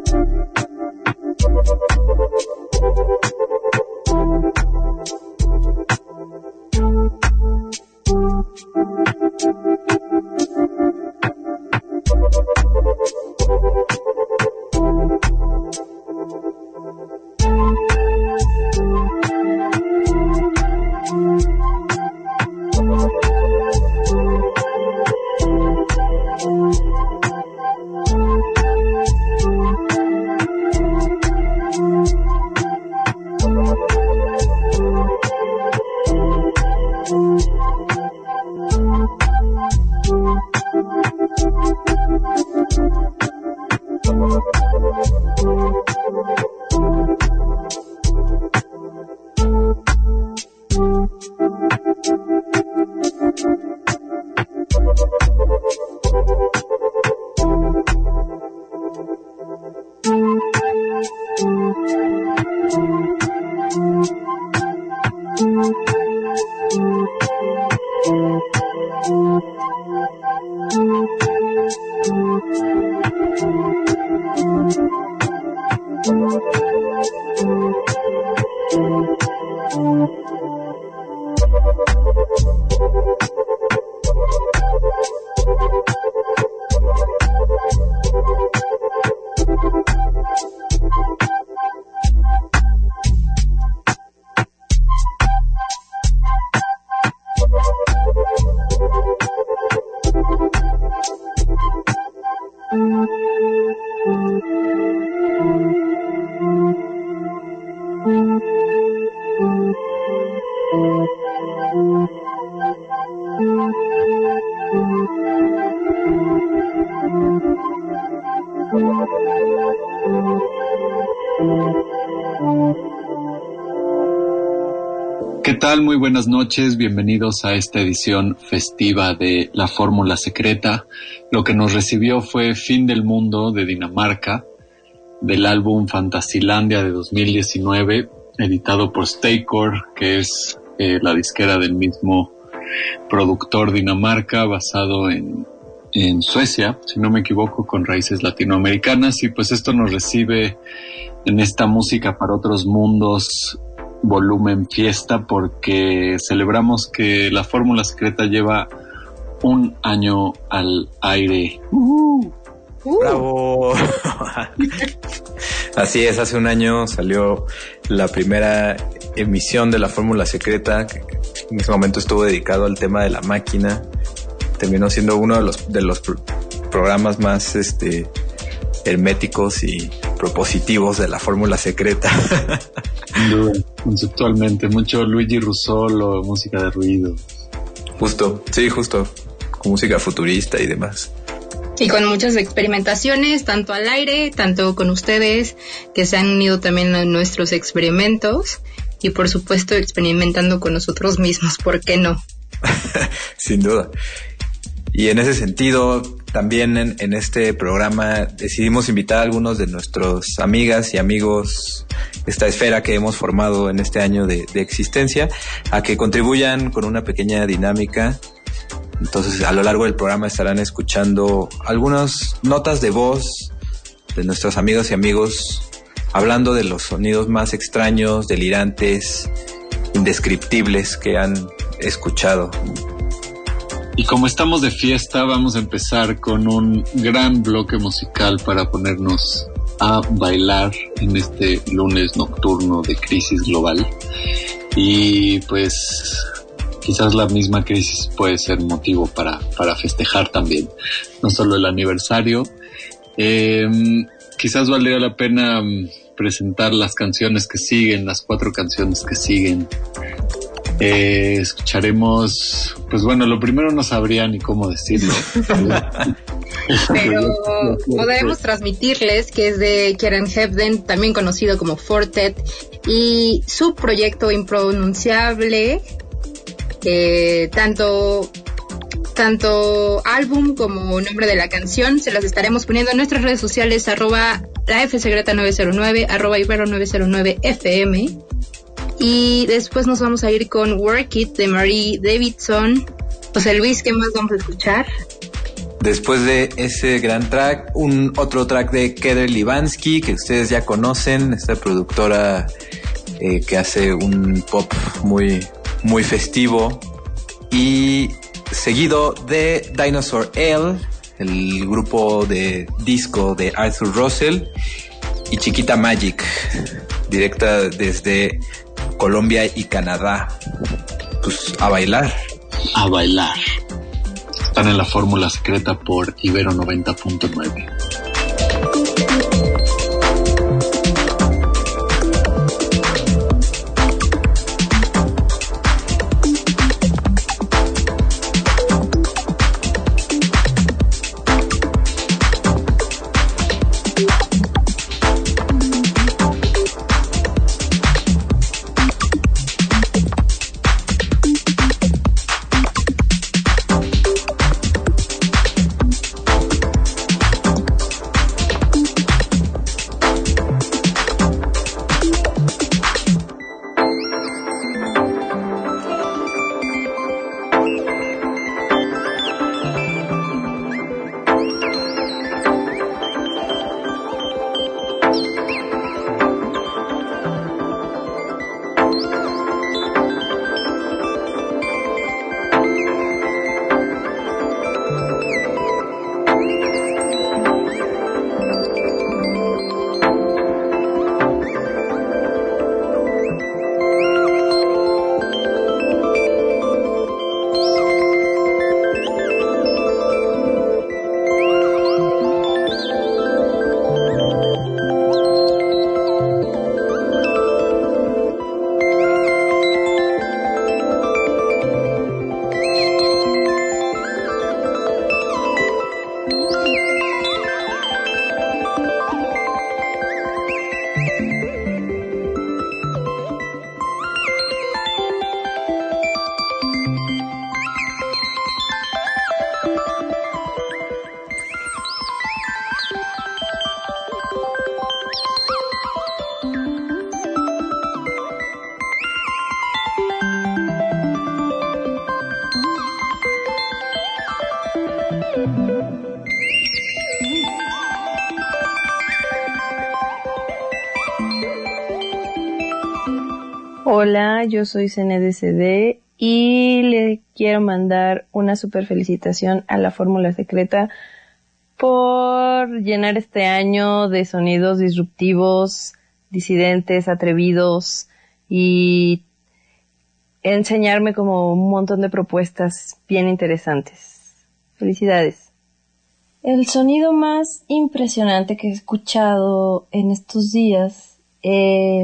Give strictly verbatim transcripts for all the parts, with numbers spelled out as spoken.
¿Qué tal? Muy buenas noches, bienvenidos a esta edición festiva de La Fórmula Secreta. Lo que nos recibió fue Fin del Mundo de Dinamarca, del álbum Fantasilandia de dos mil diecinueve, editado por Staycore, que es eh, la disquera del mismo productor Dinamarca, basado en, en Suecia, si no me equivoco, con raíces latinoamericanas. Y pues esto nos recibe en esta Música para Otros Mundos volumen fiesta, porque celebramos que La Fórmula Secreta lleva un año al aire. Uh, uh. ¡Bravo! Así es, hace un año salió la primera emisión de La Fórmula Secreta, que en ese momento estuvo dedicado al tema de la máquina. Terminó siendo uno de los de los pro- programas más este herméticos y propositivos de La Fórmula Secreta. Conceptualmente, mucho Luigi Russolo, música de ruido. Justo, sí, justo, con música futurista y demás. Y con muchas experimentaciones, tanto al aire, tanto con ustedes, que se han unido también a nuestros experimentos, y por supuesto experimentando con nosotros mismos, ¿por qué no? Sin duda. Y en ese sentido, también en, en este programa decidimos invitar a algunos de nuestros amigas y amigos, esta esfera que hemos formado en este año de, de existencia, a que contribuyan con una pequeña dinámica. Entonces, a lo largo del programa estarán escuchando algunas notas de voz de nuestros amigas y amigos, hablando de los sonidos más extraños, delirantes, indescriptibles que han escuchado. Y como estamos de fiesta, vamos a empezar con un gran bloque musical para ponernos a bailar en este lunes nocturno de crisis global. Y pues quizás la misma crisis puede ser motivo para, para festejar también, no solo el aniversario. Eh, quizás valdría la pena presentar las canciones que siguen, las cuatro canciones que siguen. Eh, escucharemos, pues bueno, lo primero no sabría ni cómo decirlo. Pero podemos transmitirles que es de Kieran Hebden, también conocido como Fortet, y su proyecto impronunciable, eh, tanto tanto álbum como nombre de la canción se las estaremos poniendo en nuestras redes sociales, arroba la F Secreta nueve cero nueve, arroba Ibero nueve cero nueve F M. Y después nos vamos a ir con Work It de Marie Davidson. José Luis, ¿qué más vamos a escuchar? Después de ese gran track, un otro track de Keder Livansky, que ustedes ya conocen, esta productora eh, que hace un pop muy, muy festivo. Y seguido de Dinosaur Ale, el grupo de disco de Arthur Russell, y Chiquita Magic, directa desde Colombia y Canadá. Pues a bailar. A bailar. Están en la fórmula secreta por Ibero noventa punto nueve. Hola, yo soy C N D C D y le quiero mandar una super felicitación a la Fórmula Secreta por llenar este año de sonidos disruptivos, disidentes, atrevidos y enseñarme como un montón de propuestas bien interesantes. Felicidades. El sonido más impresionante que he escuchado en estos días eh,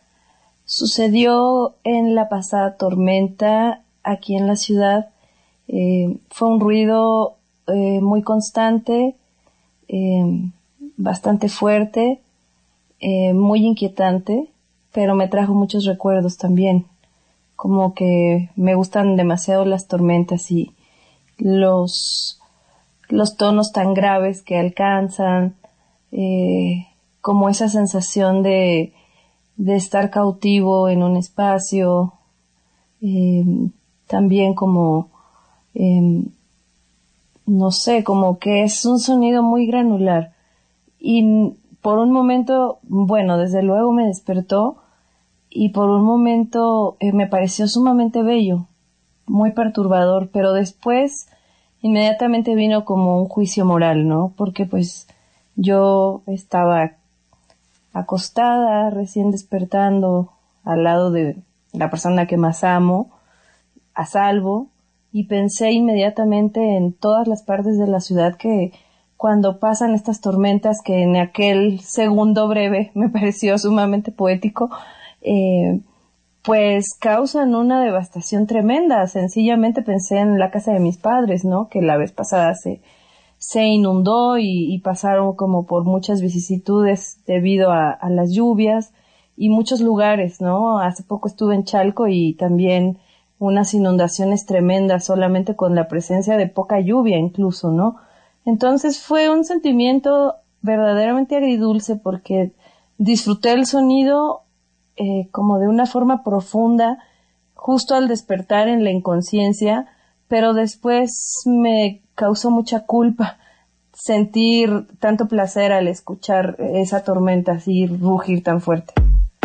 sucedió en la pasada tormenta aquí en la ciudad. Eh, fue un ruido eh, muy constante, eh, bastante fuerte, eh, muy inquietante, pero me trajo muchos recuerdos también. Como que me gustan demasiado las tormentas y los, los tonos tan graves que alcanzan, eh, como esa sensación de de estar cautivo en un espacio, eh, también como, eh, no sé, como que es un sonido muy granular. Y por un momento, bueno, desde luego me despertó y por un momento eh, me pareció sumamente bello, muy perturbador, pero después inmediatamente vino como un juicio moral, ¿no? Porque pues yo estaba acostada, recién despertando, al lado de la persona que más amo, a salvo, y pensé inmediatamente en todas las partes de la ciudad que cuando pasan estas tormentas, que en aquel segundo breve me pareció sumamente poético, eh, pues causan una devastación tremenda. Sencillamente pensé en la casa de mis padres, ¿no? Que la vez pasada se se inundó y, y pasaron como por muchas vicisitudes debido a, a las lluvias y muchos lugares, ¿no? Hace poco estuve en Chalco y también unas inundaciones tremendas solamente con la presencia de poca lluvia incluso, ¿no? Entonces fue un sentimiento verdaderamente agridulce porque disfruté el sonido eh, como de una forma profunda justo al despertar en la inconsciencia, pero después me causó mucha culpa sentir tanto placer al escuchar esa tormenta así rugir tan fuerte.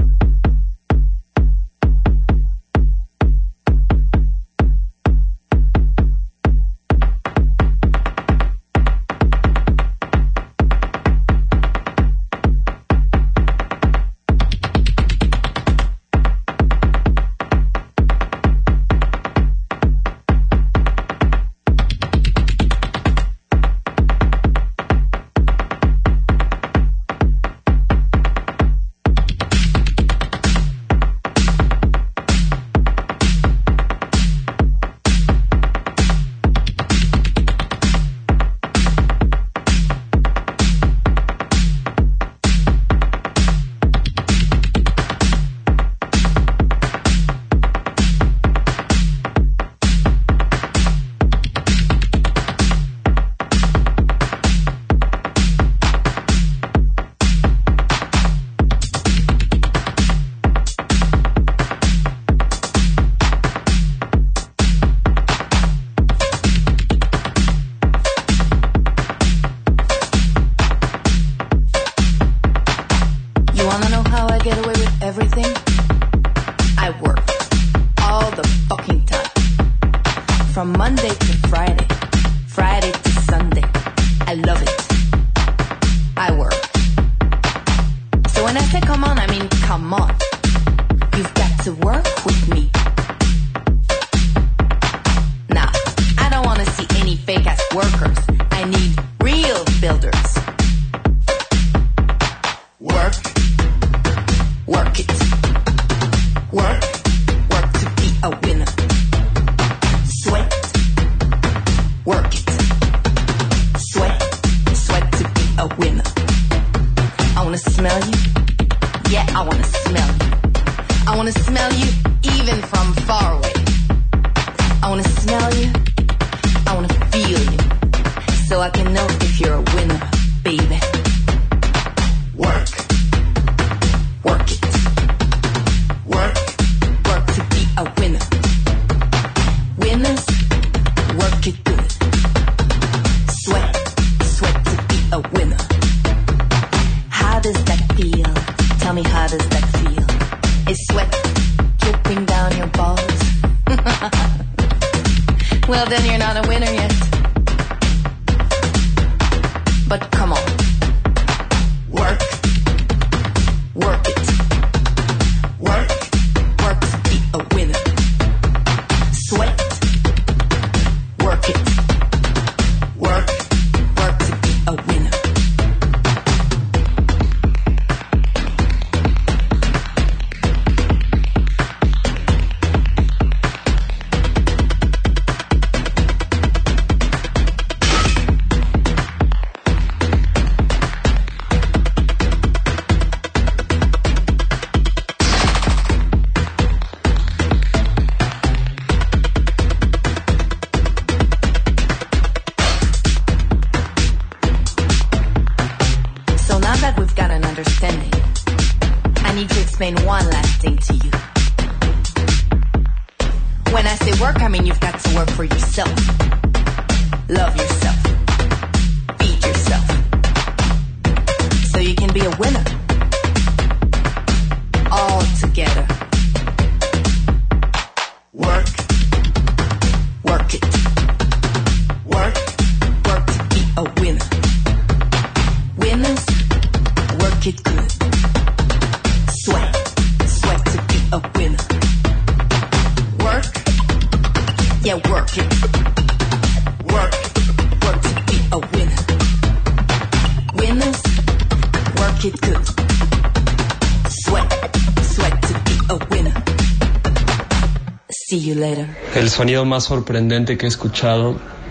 El sonido más sorprendente que he escuchado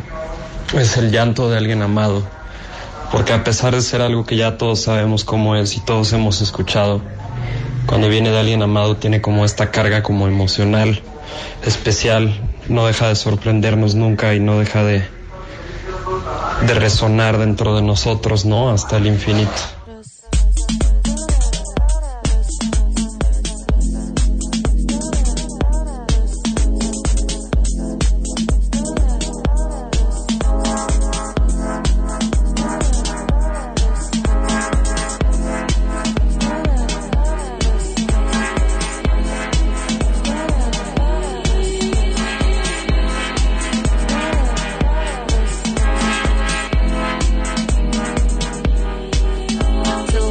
es el llanto de alguien amado, porque a pesar de ser algo que ya todos sabemos cómo es y todos hemos escuchado, cuando viene de alguien amado tiene como esta carga como emocional, especial, no deja de sorprendernos nunca y no deja de, de resonar dentro de nosotros, ¿no? Hasta el infinito.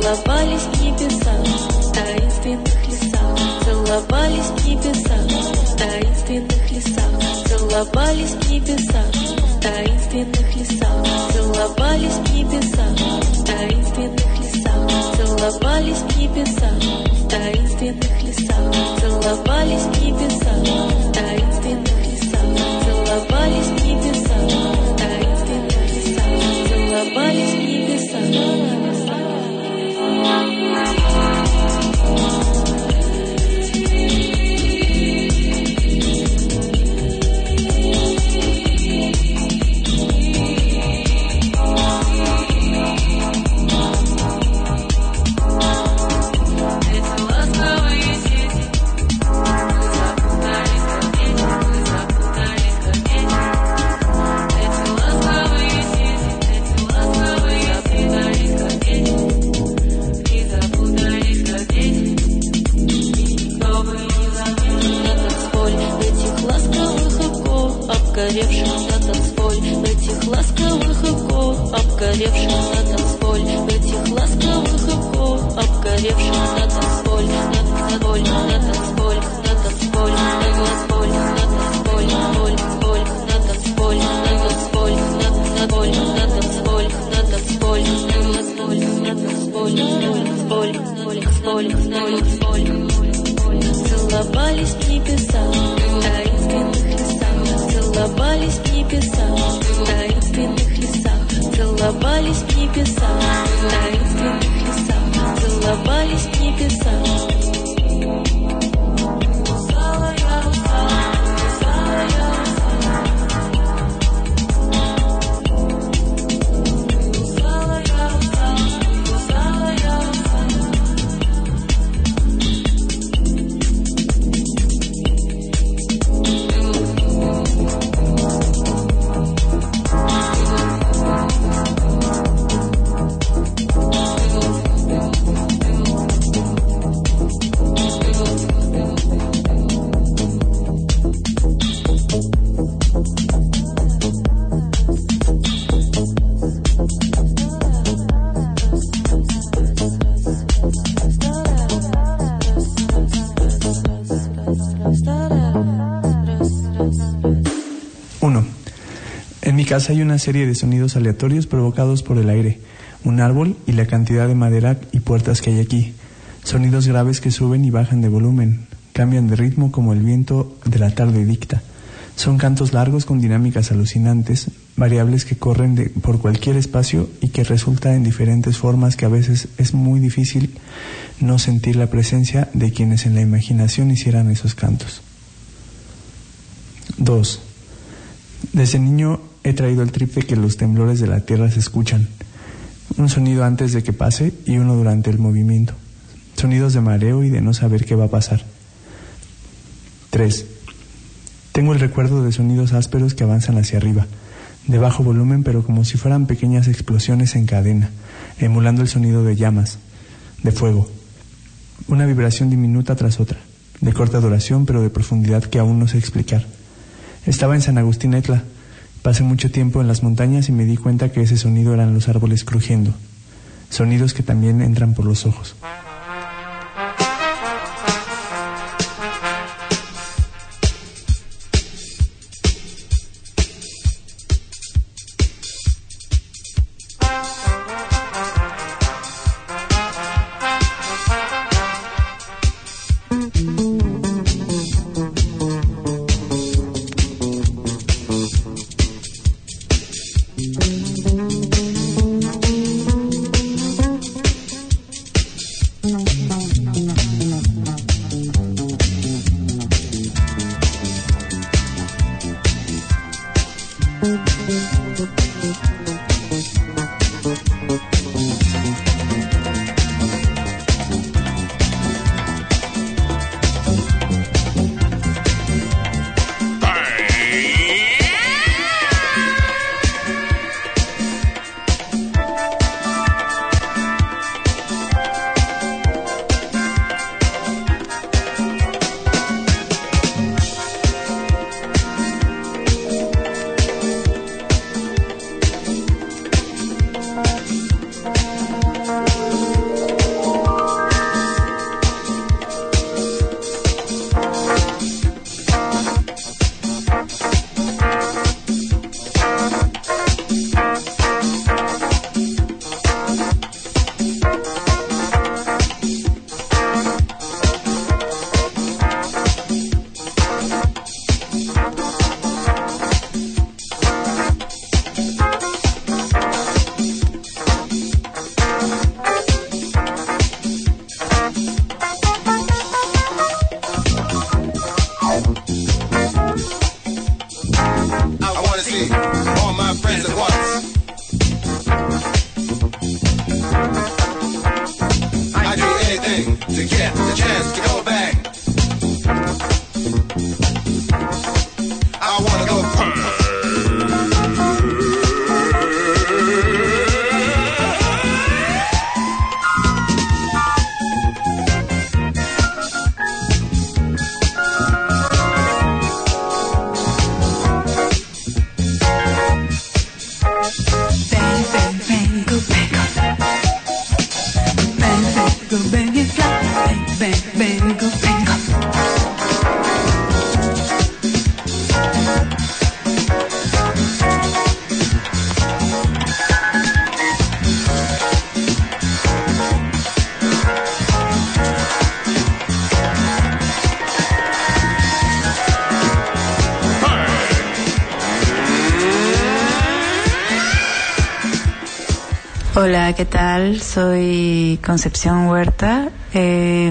целовались в небесах, в таинственных лесах, целовались в небесах, в таинственных лесах, целовались в небесах, в таинственных лесах, целовались в небесах, в таинственных лесах, целовались в небесах, в таинственных лесах, целовались в небесах, в таинственных лесах, целовались в небесах, в таинственных лесах, целовались в небесах. Обгоревших на танцполь, в этих ласковых оков, обгоревших на танцполь, в этих ласковых оков, обгоревших на танцполь, на танцполь, на танцполь, на танцполь, на танцполь, на танцполь, поль, поль, на танцполь, на танцполь, на танцполь, на танцполь, на танцполь, на танцполь, на танцполь, на танцполь, на танцполь, целовались в небесах, в таинственных лесах, целовались в небесах, в таинственных лесах, целовались в небесах, в таинственных лесах, целовались в небесах. En mi casa hay una serie de sonidos aleatorios provocados por el aire, un árbol y la cantidad de madera y puertas que hay aquí. Sonidos graves que suben y bajan de volumen, cambian de ritmo como el viento de la tarde dicta. Son cantos largos con dinámicas alucinantes, variables que corren de, por cualquier espacio y que resulta en diferentes formas que a veces es muy difícil no sentir la presencia de quienes en la imaginación hicieran esos cantos. dos. Desde niño he traído el trip de que los temblores de la tierra se escuchan. Un sonido antes de que pase y uno durante el movimiento. Sonidos de mareo y de no saber qué va a pasar. tres. Tengo el recuerdo de sonidos ásperos que avanzan hacia arriba, de bajo volumen pero como si fueran pequeñas explosiones en cadena, emulando el sonido de llamas, de fuego. Una vibración diminuta tras otra, de corta duración pero de profundidad que aún no sé explicar. Estaba en San Agustín Etla, pasé mucho tiempo en las montañas y me di cuenta que ese sonido eran los árboles crujiendo, sonidos que también entran por los ojos. waiting to get the chance to go bang. I wanna go pump. Hola, ¿qué tal? Soy Concepción Huerta. Eh,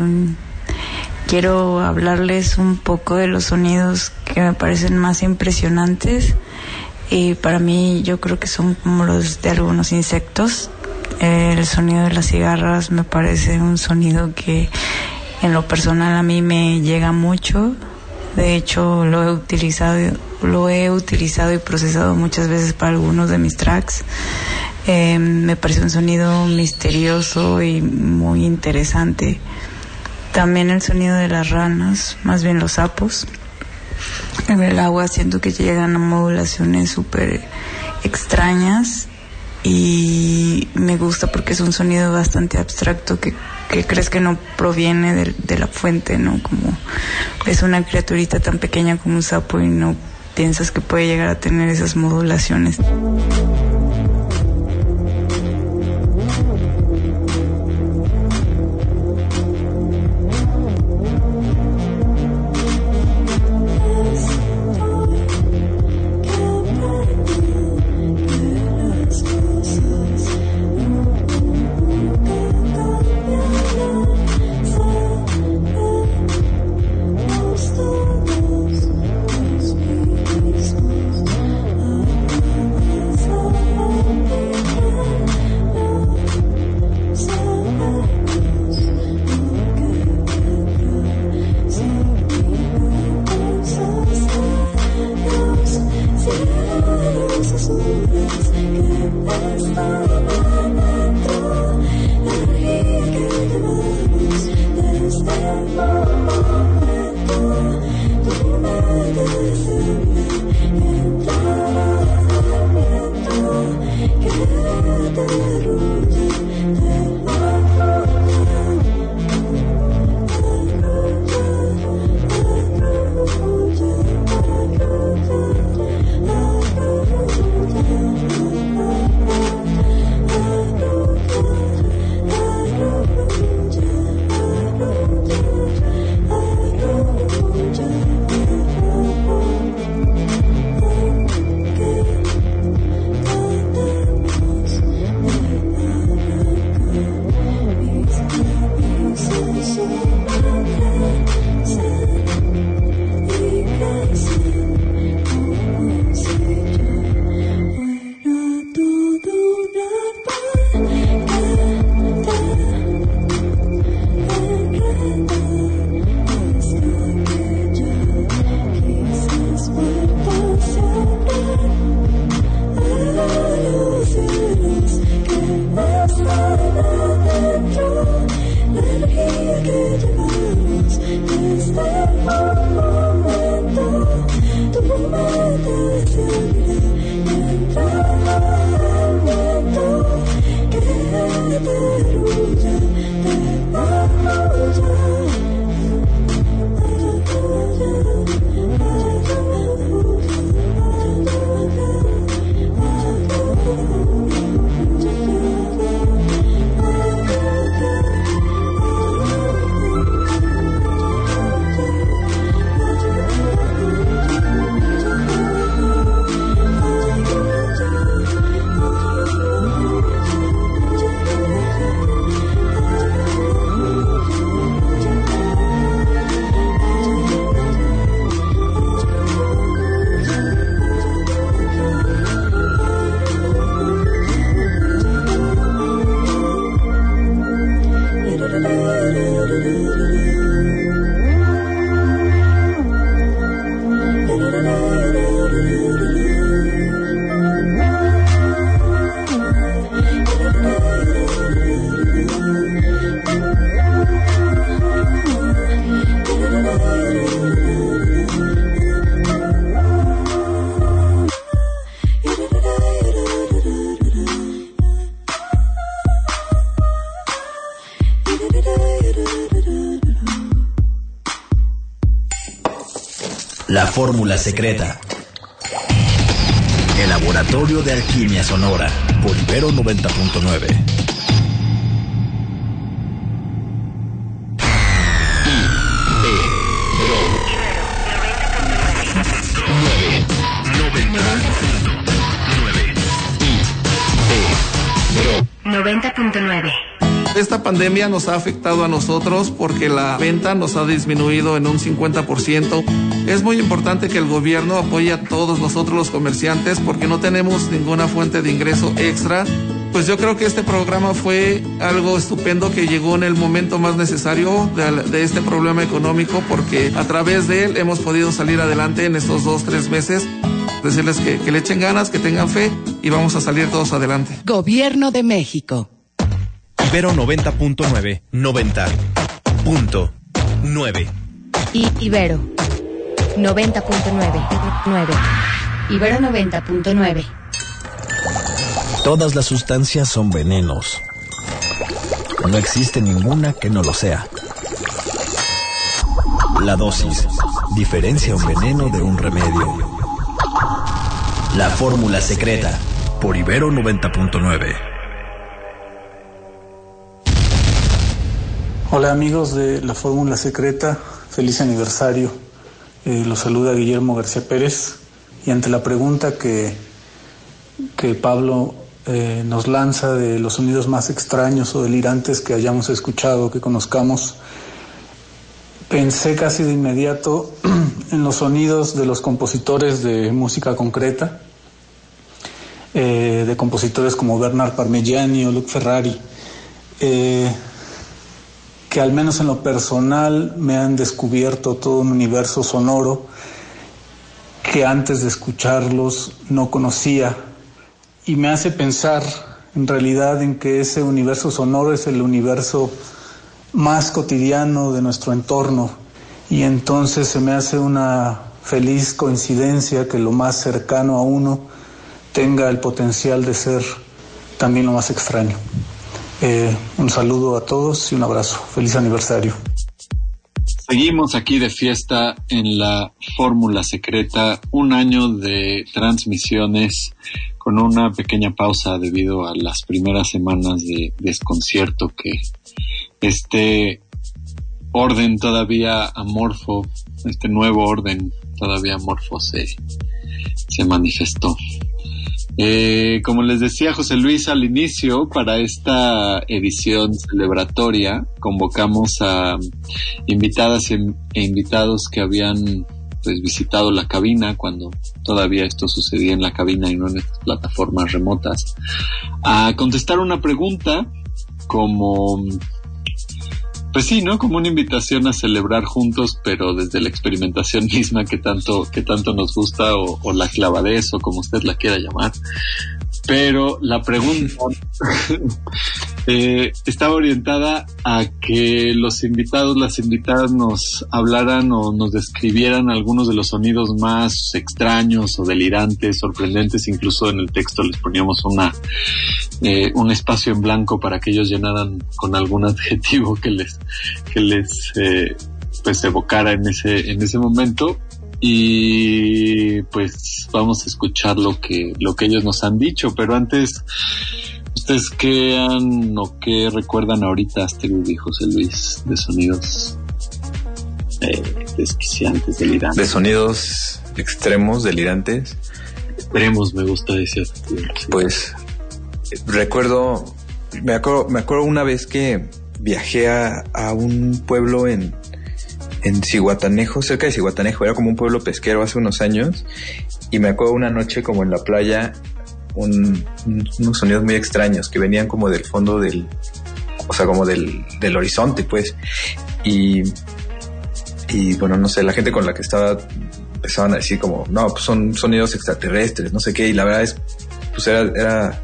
quiero hablarles un poco de los sonidos que me parecen más impresionantes y para mí yo creo que son como los de algunos insectos. Eh, el sonido de las cigarras me parece un sonido que en lo personal a mí me llega mucho. De hecho, lo he utilizado, lo he utilizado y procesado muchas veces para algunos de mis tracks. Eh, me parece un sonido misterioso y muy interesante. También el sonido de las ranas, más bien los sapos. En el agua siento que llegan a modulaciones súper extrañas y me gusta porque es un sonido bastante abstracto que, que crees que no proviene de, de la fuente, ¿no? Como es una criaturita tan pequeña como un sapo y no piensas que puede llegar a tener esas modulaciones. So La fórmula secreta. El laboratorio de alquimia sonora por Ibero noventa punto nueve. noventa punto nueve. Esta pandemia nos ha afectado a nosotros porque la venta nos ha disminuido en un cincuenta por ciento. Es muy importante que el gobierno apoye a todos nosotros los comerciantes porque no tenemos ninguna fuente de ingreso extra. Pues yo creo que este programa fue algo estupendo que llegó en el momento más necesario de, de este problema económico, porque a través de él hemos podido salir adelante en estos dos, tres meses. Decirles que, que le echen ganas, que tengan fe y vamos a salir todos adelante. Gobierno de México. Ibero noventa punto nueve. noventa punto nueve. Y Ibero noventa punto nueve. nueve. Ibero noventa punto nueve. Todas las sustancias son venenos. No existe ninguna que no lo sea. La dosis diferencia un veneno de un remedio. La fórmula secreta por Ibero noventa punto nueve. Hola amigos de La Fórmula Secreta, feliz aniversario. Eh, los saluda Guillermo García Pérez y ante la pregunta que, que Pablo eh, nos lanza de los sonidos más extraños o delirantes que hayamos escuchado, que conozcamos, pensé casi de inmediato en los sonidos de los compositores de música concreta, eh, de compositores como Bernard Parmigiani o Luc Ferrari, eh, que al menos en lo personal me han descubierto todo un universo sonoro que antes de escucharlos no conocía, y me hace pensar en realidad en que ese universo sonoro es el universo más cotidiano de nuestro entorno, y entonces se me hace una feliz coincidencia que lo más cercano a uno tenga el potencial de ser también lo más extraño. Eh, un saludo a todos y un abrazo. Feliz aniversario. Seguimos aquí de fiesta en la Fórmula Secreta, un año de transmisiones con una pequeña pausa debido a las primeras semanas de desconcierto que este orden todavía amorfo, este nuevo orden todavía amorfo se, se manifestó. Eh, como les decía José Luis al inicio, para esta edición celebratoria convocamos a invitadas e invitados que habían pues visitado la cabina cuando todavía esto sucedía en la cabina y no en estas plataformas remotas, a contestar una pregunta como pues sí, ¿no? Como una invitación a celebrar juntos, pero desde la experimentación misma que tanto, que tanto nos gusta, o, o la clavadez, o como usted la quiera llamar. Pero la pregunta eh, estaba orientada a que los invitados, las invitadas nos hablaran o nos describieran algunos de los sonidos más extraños o delirantes, sorprendentes. Incluso en el texto les poníamos una eh, un espacio en blanco para que ellos llenaran con algún adjetivo que les que les eh, pues evocara en ese en ese momento. Y pues vamos a escuchar lo que lo que ellos nos han dicho, pero antes, ¿ustedes qué han o qué recuerdan ahorita, Astrid y José Luis, de sonidos eh, desquiciantes, delirantes? De sonidos extremos, delirantes. Extremos, me gusta decir. Sí. Pues recuerdo, me acuerdo, me acuerdo una vez que viajé a, a un pueblo en en Zihuatanejo, cerca de Zihuatanejo, era como un pueblo pesquero hace unos años, y me acuerdo una noche como en la playa, un, un, unos sonidos muy extraños que venían como del fondo del, o sea, como del, del horizonte, pues. Y, y bueno, no sé, la gente con la que estaba empezaban a decir como, no, pues son sonidos extraterrestres, no sé qué, y la verdad es, pues era, era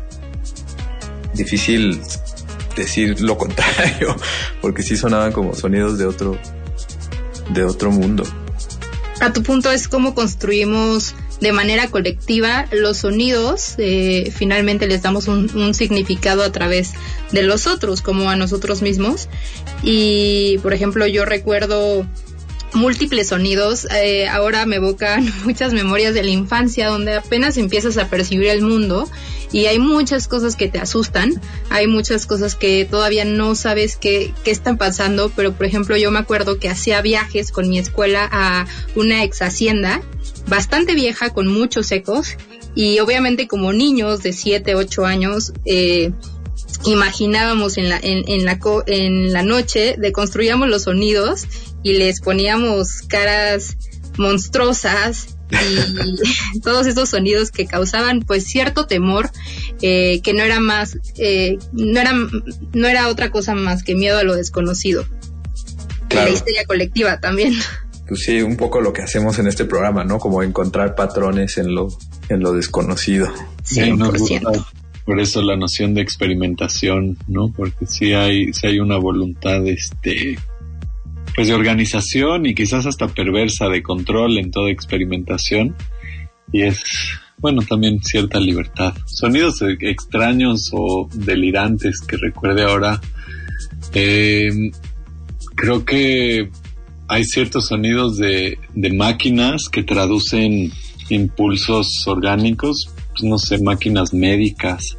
difícil decir lo contrario, porque sí sonaban como sonidos de otro, de otro mundo. A tu punto es cómo construimos de manera colectiva los sonidos, eh, finalmente les damos un, un significado a través de los otros, como a nosotros mismos. Y, por ejemplo, yo recuerdo múltiples sonidos, eh, ahora me evocan muchas memorias de la infancia, donde apenas empiezas a percibir el mundo y hay muchas cosas que te asustan, hay muchas cosas que todavía no sabes qué, qué están pasando, pero por ejemplo yo me acuerdo que hacía viajes con mi escuela a una ex hacienda bastante vieja con muchos ecos, y obviamente como niños de siete, ocho años, eh, imaginábamos en la, en, en la, en la noche, deconstruíamos los sonidos y les poníamos caras monstruosas y todos esos sonidos que causaban pues cierto temor, eh, que no era más, eh, no era, no era otra cosa más que miedo a lo desconocido. Claro. La histeria colectiva también. Pues sí, un poco lo que hacemos en este programa, ¿no? Como encontrar patrones en lo, en lo desconocido. cien por ciento. Por eso la noción de experimentación, ¿no? Porque sí hay, sí hay una voluntad, este, pues de organización y quizás hasta perversa de control en toda experimentación, y es, bueno, también cierta libertad. Sonidos extraños o delirantes que recuerde ahora, eh, creo que hay ciertos sonidos de, de máquinas que traducen impulsos orgánicos, pues no sé, máquinas médicas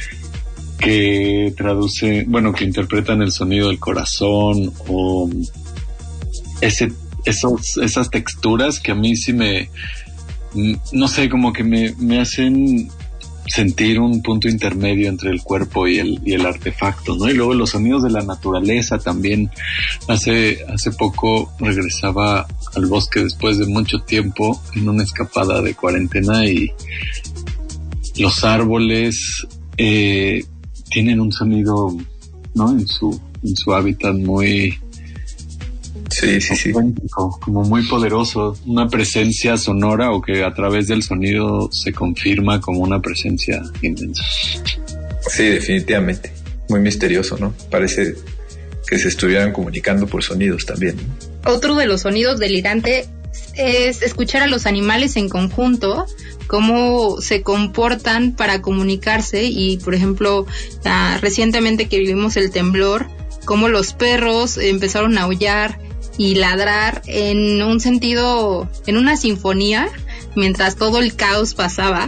que traducen, bueno, que interpretan el sonido del corazón, o ese, esos, esas texturas que a mí sí me, no sé, como que me, me hacen sentir un punto intermedio entre el cuerpo y el, y el artefacto, ¿no? Y luego los sonidos de la naturaleza también. Hace, hace poco regresaba al bosque después de mucho tiempo en una escapada de cuarentena, y los árboles eh, tienen un sonido, ¿no? En su, en su hábitat muy, sí, sí, sí, como muy poderoso, una presencia sonora, o que a través del sonido se confirma como una presencia inmensa. Sí, definitivamente, muy misterioso, ¿no? Parece que se estuvieran comunicando por sonidos también, ¿no? Otro de los sonidos delirantes es escuchar a los animales en conjunto, cómo se comportan para comunicarse. Y por ejemplo, uh, recientemente que vivimos el temblor, cómo los perros empezaron a aullar y ladrar en un sentido, en una sinfonía, mientras todo el caos pasaba.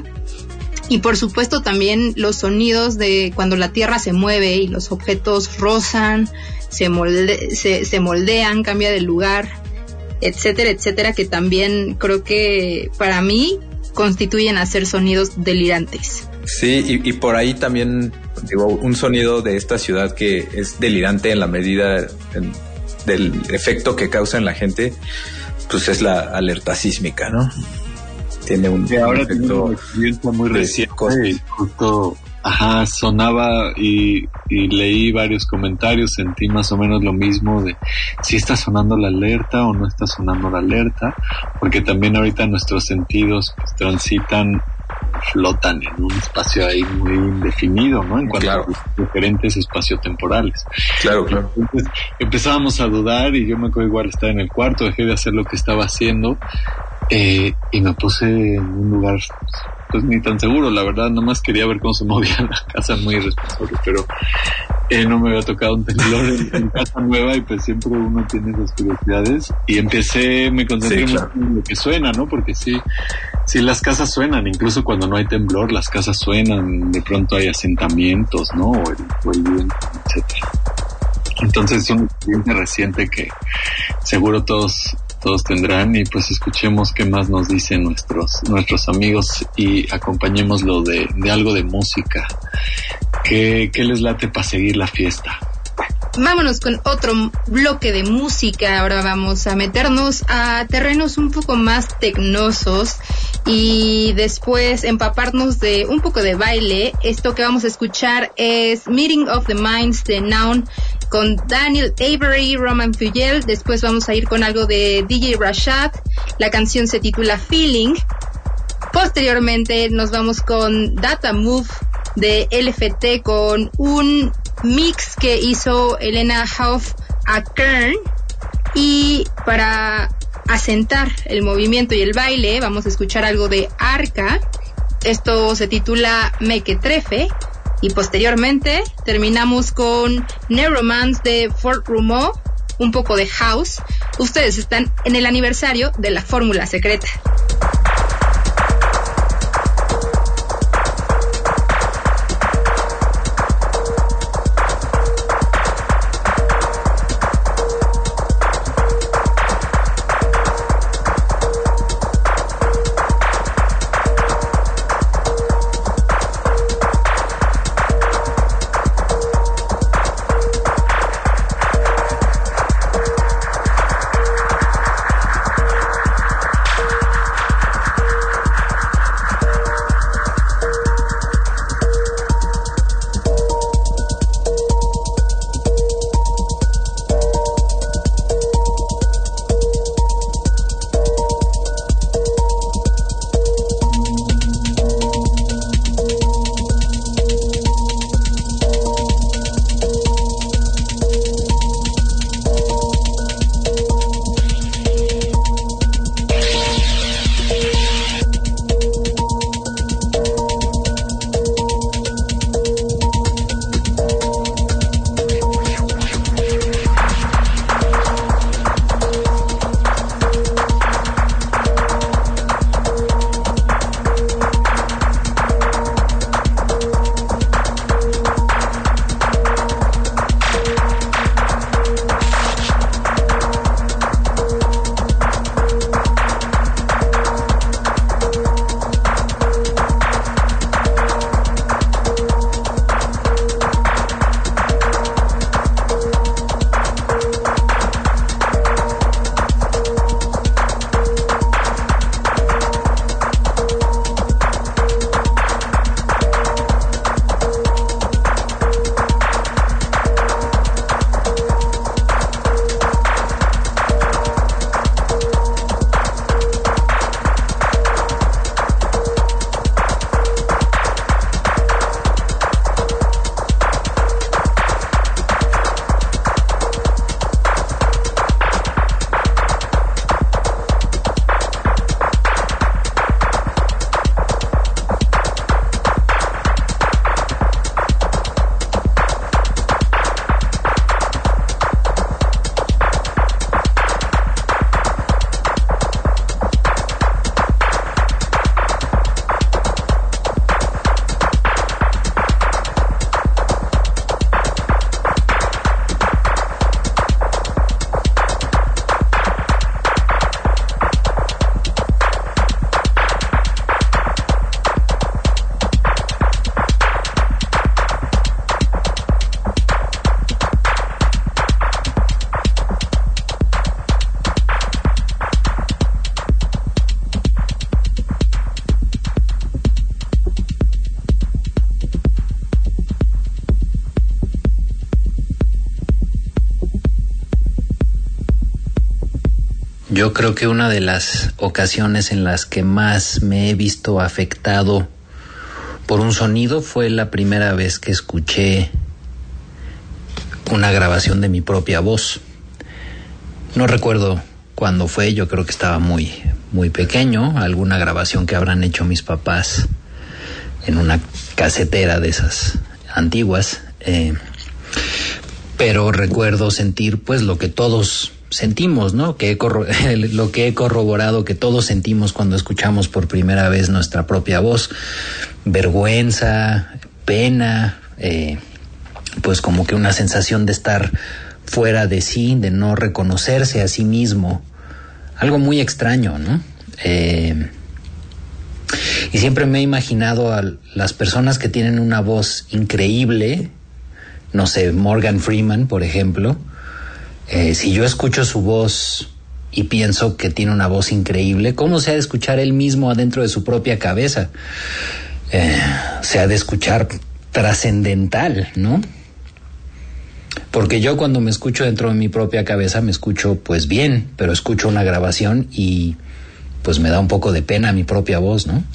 Y por supuesto también los sonidos de cuando la tierra se mueve y los objetos rozan, se, molde, se, se moldean, cambia de lugar, etcétera, etcétera, que también creo que para mí constituyen a ser sonidos delirantes. Sí, y, y por ahí también, digo, un sonido de esta ciudad que es delirante en la medida en, del efecto que causa en la gente, pues es la alerta sísmica, ¿no? Tiene un, y ahora un efecto una experiencia muy reciente, y justo, ajá, sonaba y, y leí varios comentarios, sentí más o menos lo mismo de si está sonando la alerta o no está sonando la alerta, porque también ahorita nuestros sentidos pues, transitan, flotan en un espacio ahí muy indefinido, ¿no? En cuanto claro. a diferentes espaciotemporales. Claro, claro. Entonces empezábamos a dudar, y yo me acuerdo igual estar en el cuarto, dejé de hacer lo que estaba haciendo, eh, y me puse en un lugar pues ni tan seguro, la verdad, nomás quería ver cómo se movía la casa, muy irresponsable, pero eh, no me había tocado un temblor en, en casa nueva, y pues siempre uno tiene esas curiosidades, y empecé, me concentré sí, claro. mucho en lo que suena, ¿no? Porque sí, sí las casas suenan, incluso cuando no hay temblor, las casas suenan, de pronto hay asentamientos, ¿no? O el, o el viento, etcétera. Entonces es una experiencia reciente que seguro todos todos tendrán, y pues escuchemos qué más nos dicen nuestros nuestros amigos y acompañémoslo de, de algo de música. ¿Qué, qué les late para seguir la fiesta? vámonos con otro bloque de música. Ahora vamos a meternos a terrenos un poco más tecnosos y después empaparnos de un poco de baile. Esto que vamos a escuchar es Meeting of the Minds de Noun con Daniel Avery, Roman Fugel. Después vamos a ir con algo de D J Rashad. La canción se titula Feeling. Posteriormente nos vamos con Data Move de L F T con un mix que hizo Elena Hauff a Kern. Y para asentar el movimiento y el baile vamos a escuchar algo de Arca. Esto se titula Mequetrefe. Y posteriormente terminamos con Neuromance de Fort Rumo, un poco de house. Ustedes están en el aniversario de la Fórmula Secreta. Yo creo que una de las ocasiones en las que más me he visto afectado por un sonido fue la primera vez que escuché una grabación de mi propia voz. No recuerdo cuándo fue, yo creo que estaba muy, muy pequeño, alguna grabación que habrán hecho mis papás en una casetera de esas antiguas, eh, pero recuerdo sentir pues lo que todos sentimos, ¿no? Que he corro- lo que he corroborado que todos sentimos cuando escuchamos por primera vez nuestra propia voz: vergüenza, pena, eh, pues como que una sensación de estar fuera de sí, de no reconocerse a sí mismo, algo muy extraño, ¿no? Eh, y siempre me he imaginado a las personas que tienen una voz increíble, no sé, Morgan Freeman, por ejemplo, eh, si yo escucho su voz y pienso que tiene una voz increíble, ¿cómo se ha de escuchar él mismo adentro de su propia cabeza? Eh, se ha de escuchar trascendental, ¿no? Porque yo cuando me escucho dentro de mi propia cabeza me escucho pues bien, pero escucho una grabación y pues me da un poco de pena mi propia voz, ¿no?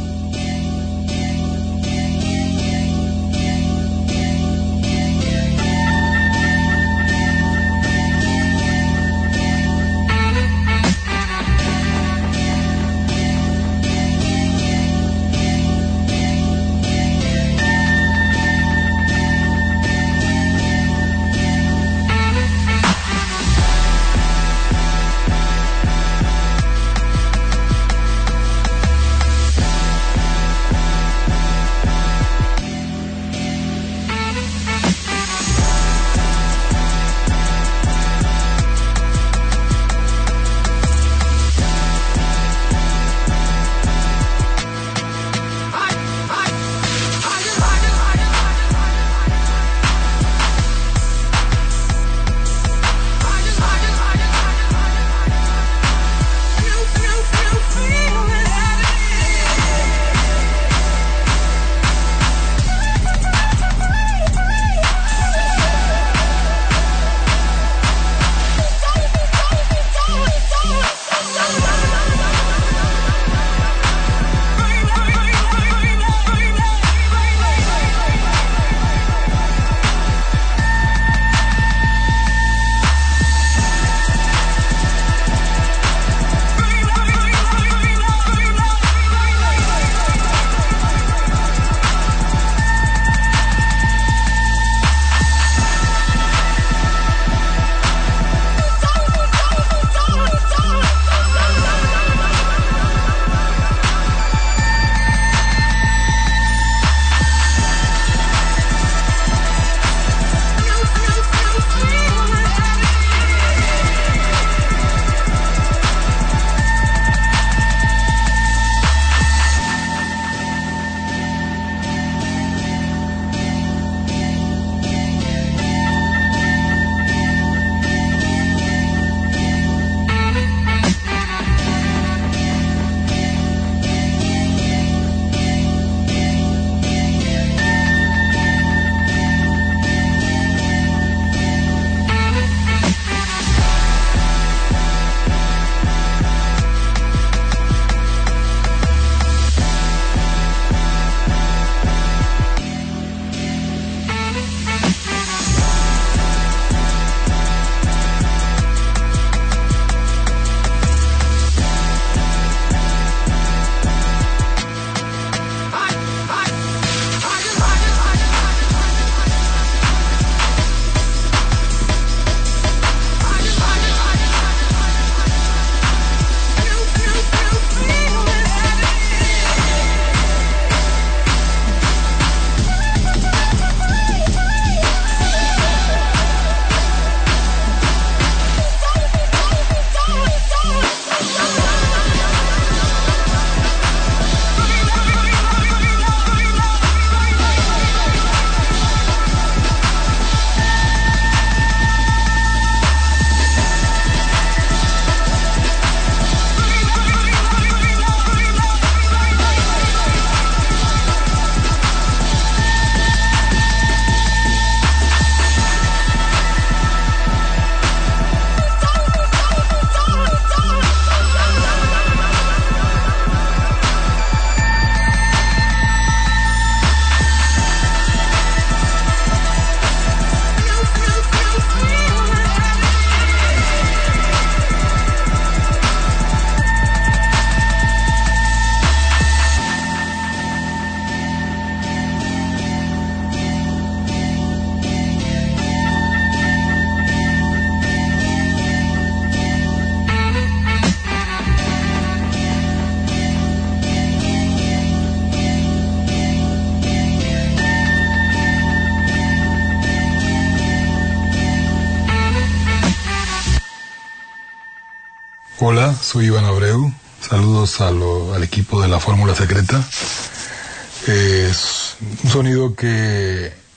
Hola, soy Iván Abreu. Saludos a lo, al equipo de la Fórmula Secreta. Es un sonido que,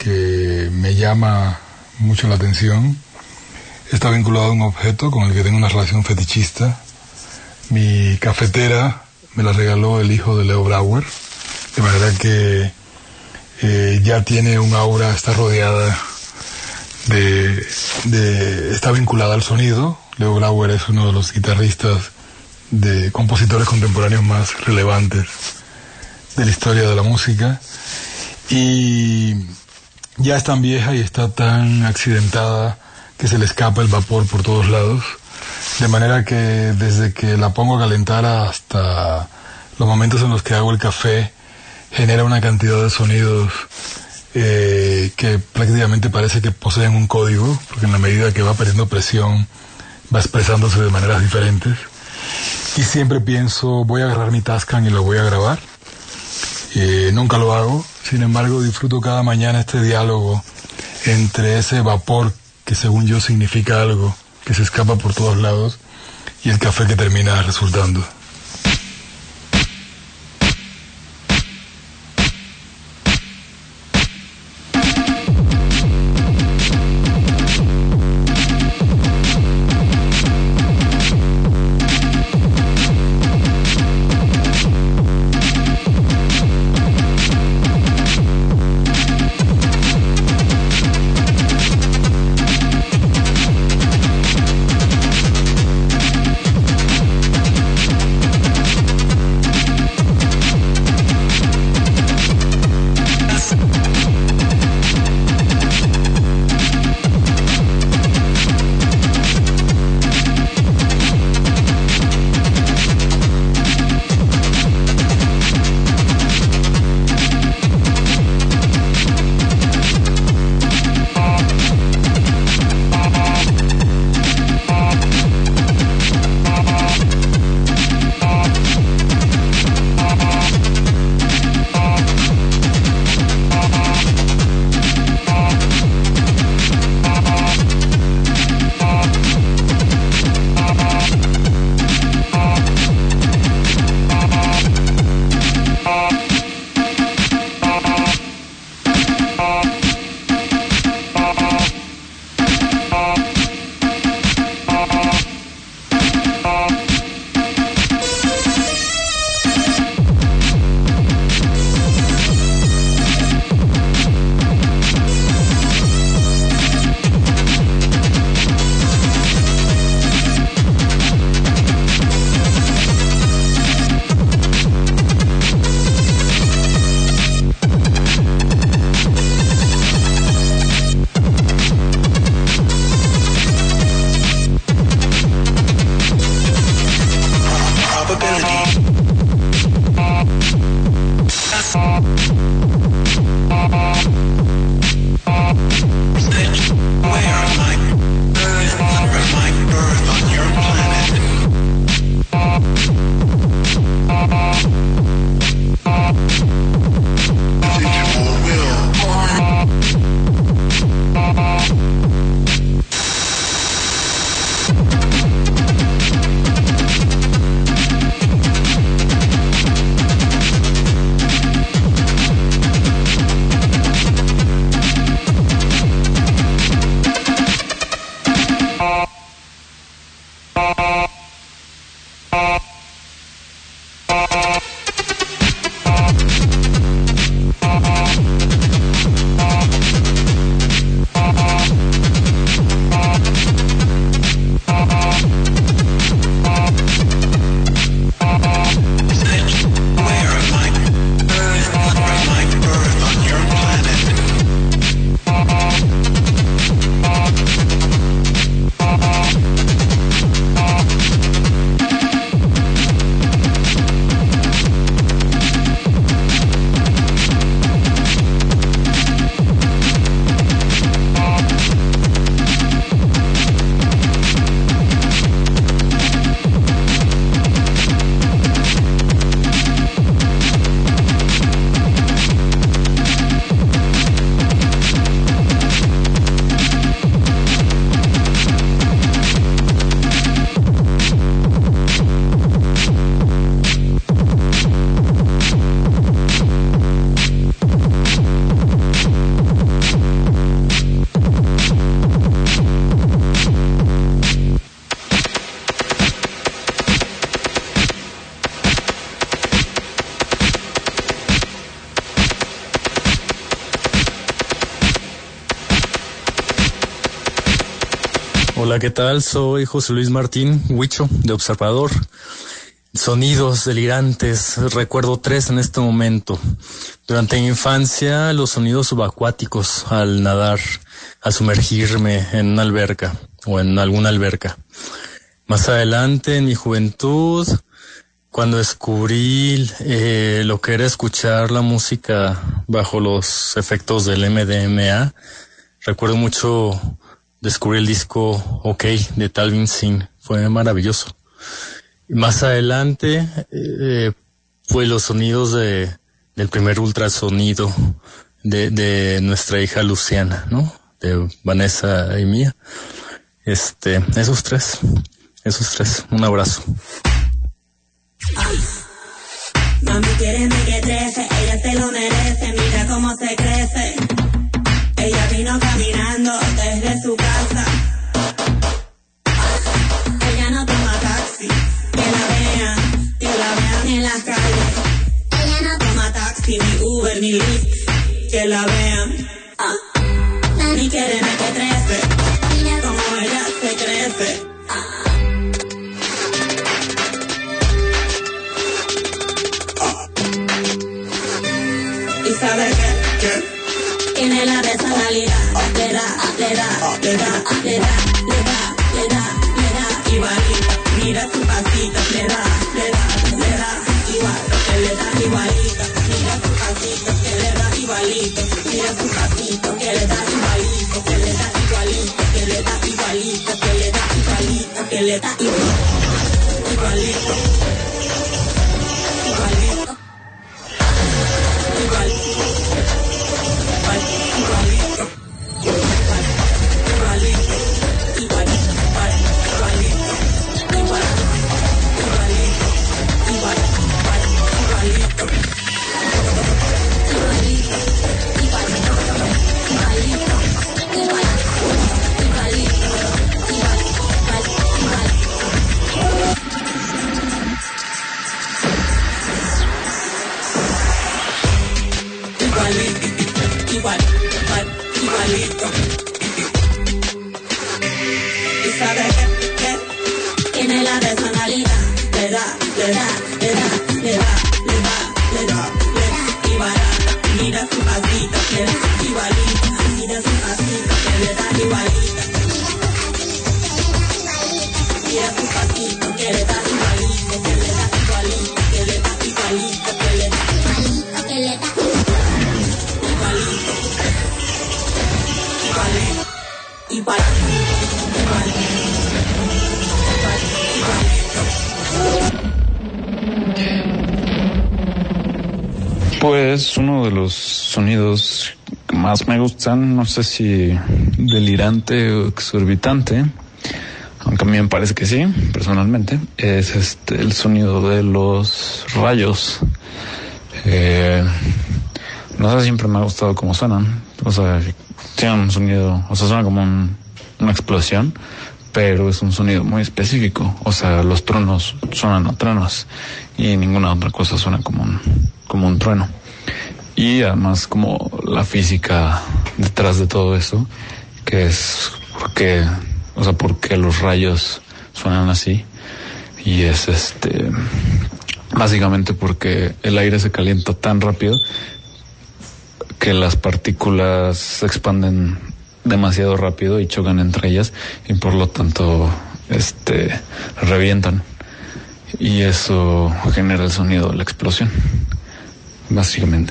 que me llama mucho la atención está vinculado a un objeto con el que tengo una relación fetichista. Mi cafetera me la regaló el hijo de Leo Brauer, de manera que eh, ya tiene un aura, está rodeada de, de... está vinculada al sonido. Leo Brauer es uno de los guitarristas, de compositores contemporáneos más relevantes de la historia de la música, y ya es tan vieja y está tan accidentada que se le escapa el vapor por todos lados, de manera que desde que la pongo a calentar hasta los momentos en los que hago el café genera una cantidad de sonidos eh, que prácticamente parece que poseen un código, porque en la medida que va perdiendo presión va expresándose de maneras diferentes. Y siempre pienso, voy a agarrar mi Tascam y lo voy a grabar. Eh, nunca lo hago, sin embargo disfruto cada mañana este diálogo entre ese vapor que según yo significa algo, que se escapa por todos lados, y el café que termina resultando. Hola, ¿qué tal? Soy José Luis Martín Huicho, de Observador. Sonidos delirantes, recuerdo tres en este momento. Durante mi infancia, los sonidos subacuáticos al nadar, al sumergirme en una alberca o en alguna alberca. Más adelante, en mi juventud, cuando descubrí eh, lo que era escuchar la música bajo los efectos del M D M A, recuerdo mucho descubrir el disco OK de Talvin Singh. Fue maravilloso. Y más adelante, eh, fue los sonidos de, del primer ultrasonido de, de nuestra hija Luciana, ¿no? De Vanessa y mía. Este, esos tres, esos tres. Un abrazo. Mami, quiere que trece, ella se lo merece, mira cómo se crece. Ella vino caminando desde su casa. Ella no toma taxi, que la vean, que la vean en las calles. Ella no toma taxi, ni Uber, ni Lyft, que la vean. Ah. Mami, quiere que trece, mira cómo ella se crece. Ah. ¿Y sabe qué? ¿Qué? Tiene la personalidad, le da, le da, le da, le da, le da, le da, le da, igualita, mira su pasito, le da, le da, le da, igual, que le da igualita, mira su pasito, que le da igualito, mira su pasito, que le da igualito, que le da igualito, que le da igualito, que le da igualito, que le da igualito, igualito, igualito, igualito. Igual, igual, igualito. ¿Y sabe qué? ¿Qué? Tiene la personalidad, le da, le da, le da, le da, le da, le da, le da, igualita, mira su pasito, le da igualita, mira su pasito, que le da igualita. Mira su pasito, que le da igualito, que le da igualito, que le da igualito, que le da igualito, que le da igual, igual, Pues uno de los sonidos que más me gustan, no sé si delirante o exorbitante, aunque a mí me parece que sí, personalmente, es este el sonido de los rayos. Eh, no sé, siempre me ha gustado cómo suenan, o sea, tiene un sonido, o sea, suena como un, una explosión, pero es un sonido muy específico, o sea, los truenos suenan a truenos y ninguna otra cosa suena como un, como un trueno. Y además como la física detrás de todo eso, que es porque, o sea, porque los rayos suenan así, y es este, básicamente porque el aire se calienta tan rápido que las partículas se expanden demasiado rápido y chocan entre ellas y por lo tanto este revientan y eso genera el sonido de la explosión, básicamente.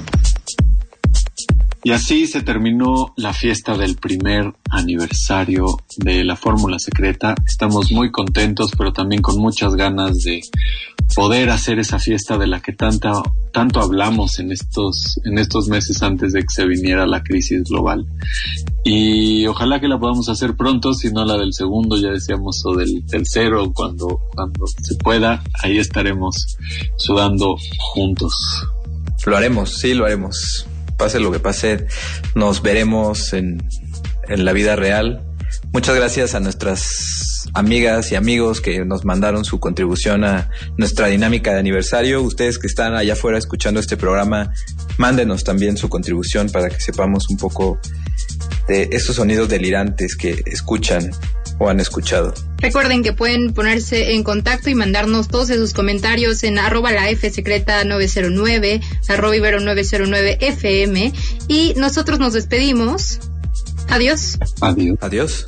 Y así se terminó la fiesta del primer aniversario de la Fórmula Secreta. Estamos muy contentos, pero también con muchas ganas de poder hacer esa fiesta de la que tanta, tanto hablamos en estos, en estos meses antes de que se viniera la crisis global. Y ojalá que la podamos hacer pronto, si no la del segundo, ya decíamos, o del tercero, cuando, cuando se pueda, ahí estaremos sudando juntos. Lo haremos, sí, lo haremos. Pase lo que pase, nos veremos en, en la vida real. Muchas gracias a nuestras amigas y amigos que nos mandaron su contribución a nuestra dinámica de aniversario. Ustedes que están allá afuera escuchando este programa, mándenos también su contribución para que sepamos un poco de estos sonidos delirantes que escuchan o han escuchado. Recuerden que pueden ponerse en contacto y mandarnos todos sus comentarios en arroba la F secreta nueve cero nueve, arroba Ibero nueve cero nueve F M, y nosotros nos despedimos. Adiós. Adiós. Adiós.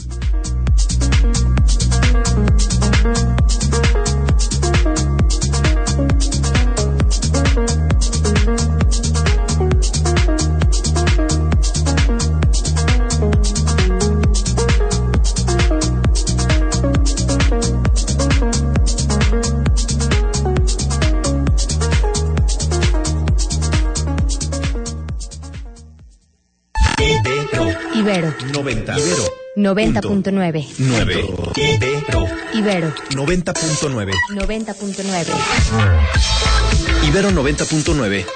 Ibero noventa. Ibero noventa punto nueve. nueve. Ibero Ibero noventa punto nueve. noventa punto nueve. Ibero noventa punto nueve.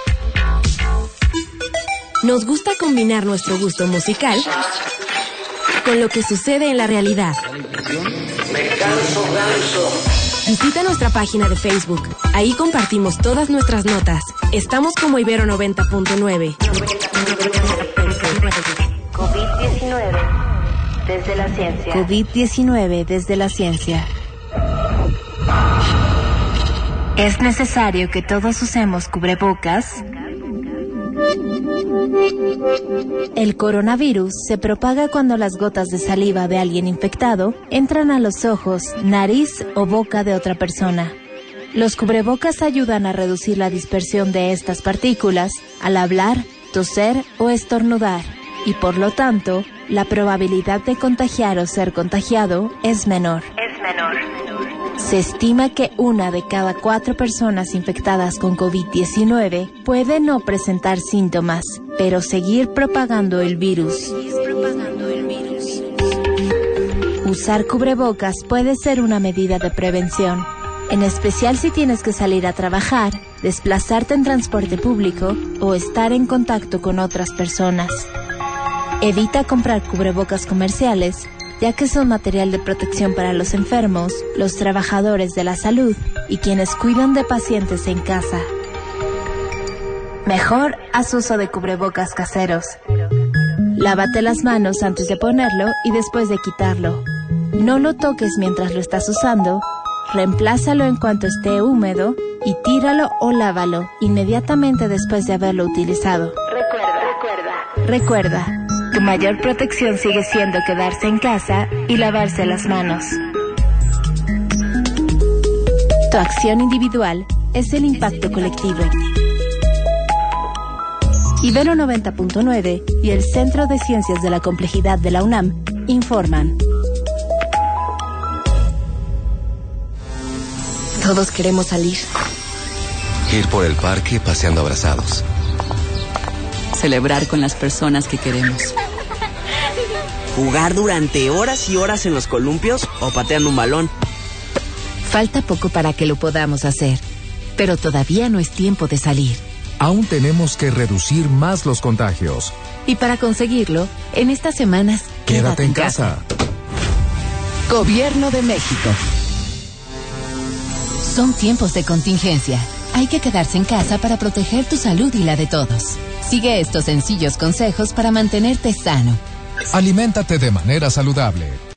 Nos gusta combinar nuestro gusto musical con lo que sucede en la realidad. Me canso ganso. Visita nuestra página de Facebook. Ahí compartimos todas nuestras notas. Estamos como Ibero noventa punto nueve. COVID diecinueve desde la ciencia. COVID diecinueve desde la ciencia. Es necesario que todos usemos cubrebocas. El coronavirus se propaga cuando las gotas de saliva de alguien infectado entran a los ojos, nariz o boca de otra persona. Los cubrebocas ayudan a reducir la dispersión de estas partículas al hablar, toser o estornudar, y por lo tanto, la probabilidad de contagiar o ser contagiado es menor. Es menor. Se estima que una de cada cuatro personas infectadas con COVID diecinueve puede no presentar síntomas, pero seguir propagando el virus. Usar cubrebocas puede ser una medida de prevención, en especial si tienes que salir a trabajar, desplazarte en transporte público o estar en contacto con otras personas. Evita comprar cubrebocas comerciales, ya que son material de protección para los enfermos, los trabajadores de la salud y quienes cuidan de pacientes en casa. Mejor haz uso de cubrebocas caseros. Lávate las manos antes de ponerlo y después de quitarlo. No lo toques mientras lo estás usando, reemplázalo en cuanto esté húmedo y tíralo o lávalo inmediatamente después de haberlo utilizado. Recuerda, recuerda. Recuerda. Tu mayor protección sigue siendo quedarse en casa y lavarse las manos. Tu acción individual es el impacto colectivo. Ibero noventa punto nueve y el Centro de Ciencias de la Complejidad de la UNAM informan. Todos queremos salir. Ir por el parque paseando abrazados. Celebrar con las personas que queremos. Jugar durante horas y horas en los columpios o pateando un balón. Falta poco para que lo podamos hacer, pero todavía no es tiempo de salir. Aún tenemos que reducir más los contagios. Y para conseguirlo, en estas semanas, quédate, quédate en casa. casa. Gobierno de México. Son tiempos de contingencia. Hay que quedarse en casa para proteger tu salud y la de todos. Sigue estos sencillos consejos para mantenerte sano. Aliméntate de manera saludable.